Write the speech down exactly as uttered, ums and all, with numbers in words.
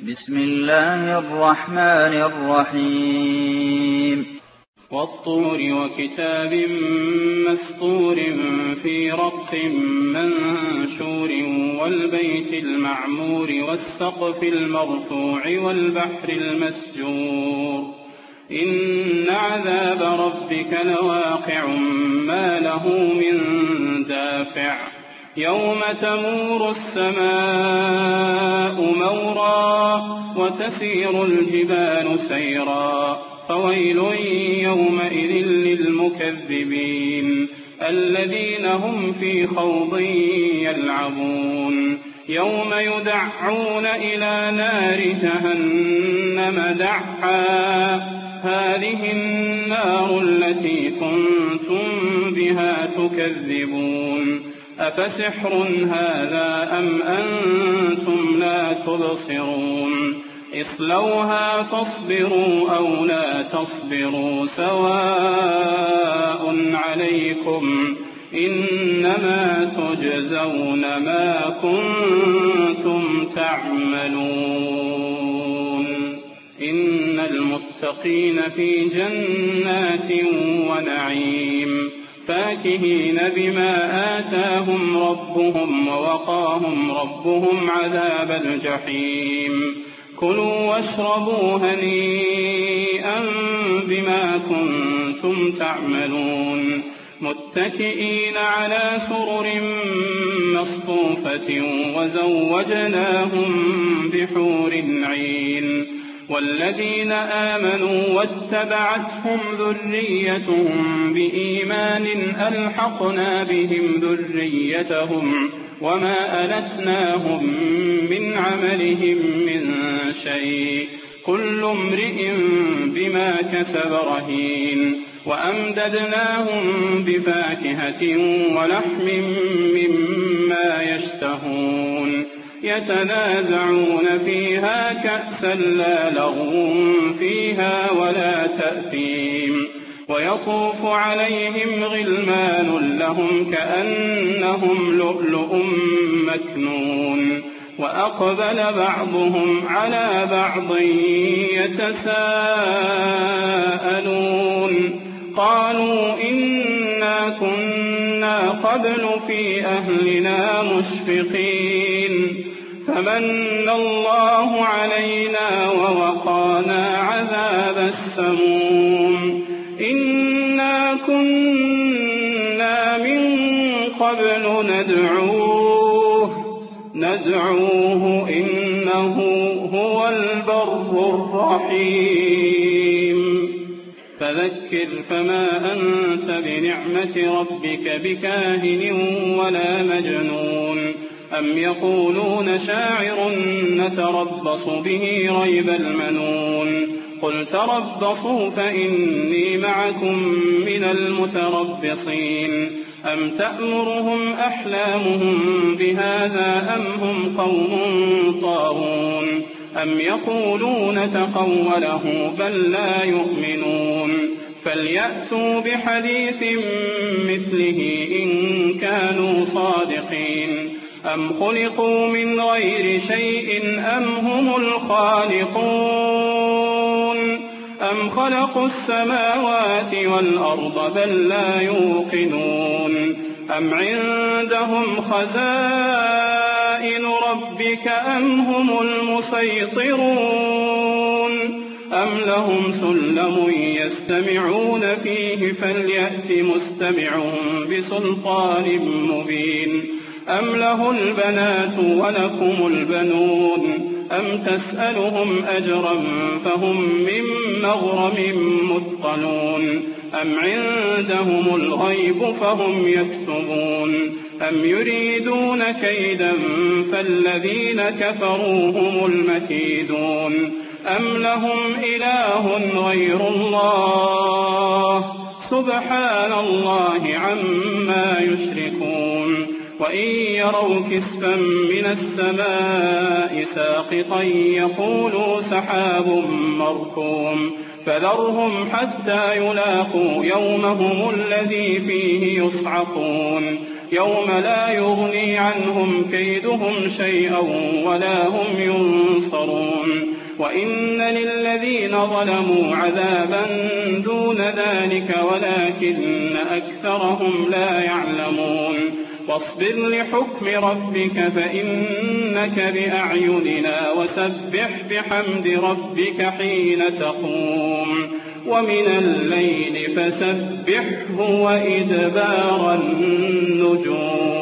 بسم الله الرحمن الرحيم والطور وكتاب مسطور في رق منشور والبيت المعمور والسقف المرفوع والبحر المسجور إن عذاب ربك لواقع ما له من دافع يوم تمور السماء مورا وتسير الجبال سيرا فويل يومئذ للمكذبين الذين هم في خوض يلعبون يوم يدعون إلى نار جهنم دعا هذه النار التي كنتم بها تكذبون أفسحر هذا أم أنتم لا تبصرون اصلوها فاصبروا أو لا تصبروا سواء عليكم إنما تجزون ما كنتم تعملون إن المتقين في جنات ونعيم فاكهين بما آتاهم ربهم ووقاهم ربهم عذاب الجحيم كلوا واشربوا هنيئا بما كنتم تعملون متكئين على سرر مصفوفة وزوجناهم بحور عين والذين آمنوا واتبعتهم ذريتهم بإيمان ألحقنا بهم ذريتهم وما ألتناهم من عملهم من شيء كل امرئ بما كسب رهين وأمددناهم بفاكهة ولحم مما يشتهون يتنازعون فيها كأسا لا لغو فيها ولا تأثيم ويطوف عليهم غلمان لهم كأنهم لؤلؤ مكنون وأقبل بعضهم على بعض يتساءلون قالوا إنا كنا قبل في أهلنا مشفقين فمن الله علينا ووقانا عذاب السموم إنا كنا من قبل ندعوه ندعوه إنه هو البر الرحيم فذكر فما أنت بنعمة ربك بكاهن ولا مجنون أم يقولون شاعر نتربص به ريب المنون قل تربصوا فإني معكم من المتربصين أم تأمرهم أحلامهم بهذا أم هم قوم طاغون أم يقولون تقوله بل لا يؤمنون فليأتوا بحديث مثله إن كانوا صادقين أم خلقوا من غير شيء أم هم الخالقون أم خلقوا السماوات والأرض بل لا يوقنون أم عندهم خزائن ربك أم هم المسيطرون أم لهم سلم يستمعون فيه فليأت مستمعهم بسلطان مبين أم له البنات ولكم البنون أم تسألهم أجرا فهم من مغرم مثقلون أم عندهم الغيب فهم يكتبون أم يريدون كيدا فالذين كفروا هم المكيدون أم لهم إله غير الله سبحان الله عما يشركون وإن يروا كسفا من السماء ساقطا يقولوا سحاب مركوم فذرهم حتى يلاقوا يومهم الذي فيه يصعقون يوم لا يغني عنهم كيدهم شيئا ولا هم ينصرون وإن للذين ظلموا عذابا دون ذلك ولكن أكثرهم لا يعلمون واصبر لحكم ربك فإنك بأعيننا وسبح بحمد ربك حين تقوم ومن الليل فسبحه وإدبار النجوم.